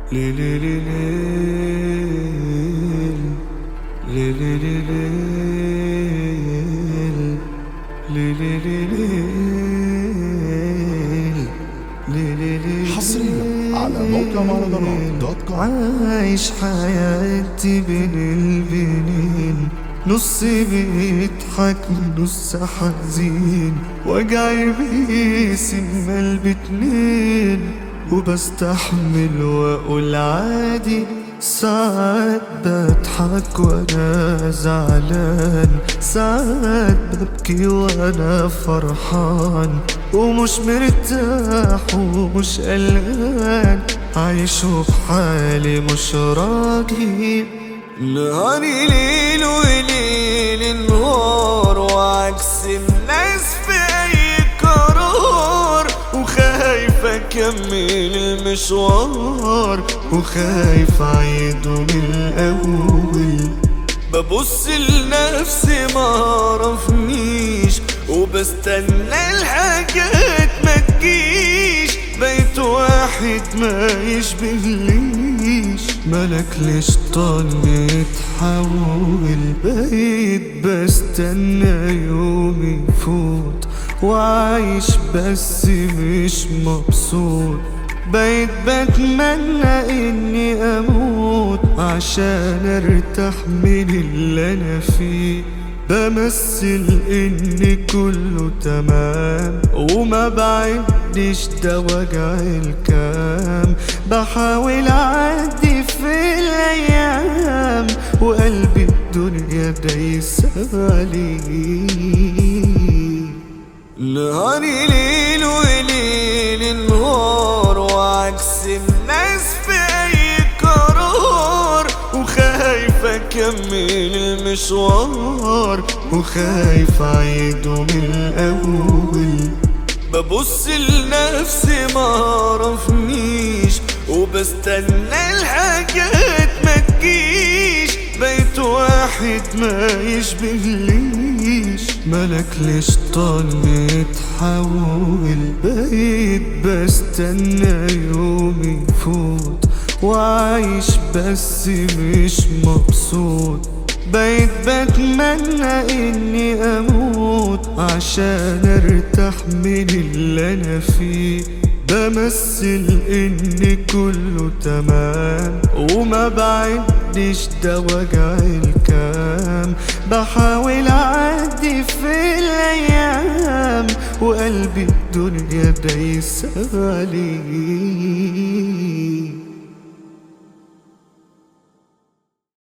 حصريا على موقع مهرجانات.com. عايش حياتي بين البنين، نص بيضحك نص حزين، وجعي بيقسم قلبي اتنين، وبستحمل واقول عادي. ساعات بضحك وانا زعلان، ساعات ببكي وانا فرحان، ومش مرتاح ومش قلقان، عايش بحالي مش راضي. نهاري ليل وليل نهار، وعكس الناس في اي قرار، وخايف اكمل المشوار، وخايف اعيده من الاول. ببص لنفسي معرفنيش، وبستنى الحاجات ما تجيش. بقيت واحد ما يشبهليش، ملك لشطان يتحول. بقيت بستنى يوم يفوت، وعايش بس مش مبسوط. بقيت بتمنى اني اموت عشان ارتاح من اللي انا فيه. بمثل ان كله تمام، وما بعدش ده وجع الكام. بحاول اعدي في الايام، وقلبي الدنيا دايسة عليه. نهاري ليل وليل نهار، وعكس الناس في اي قرار، وخايف اكمل المشوار، وخايف اعيده من الاول. ببص لنفسي معرفنيش، وبستنى الحاجات ما تجيش. بقيت واحد ما يشبهليش، ملك لشطان يتحول. بقيت بستنى يوم يفوت، وعايش بس مش مبسوط. بقيت بتمنى اني اموت عشان ارتاح من اللي انا فيه. بمثل ان كله تمام، وما بعدش ده وجع الكام. بحاول اعدي في الايام، وقلبي الدنيا دايسة عليه.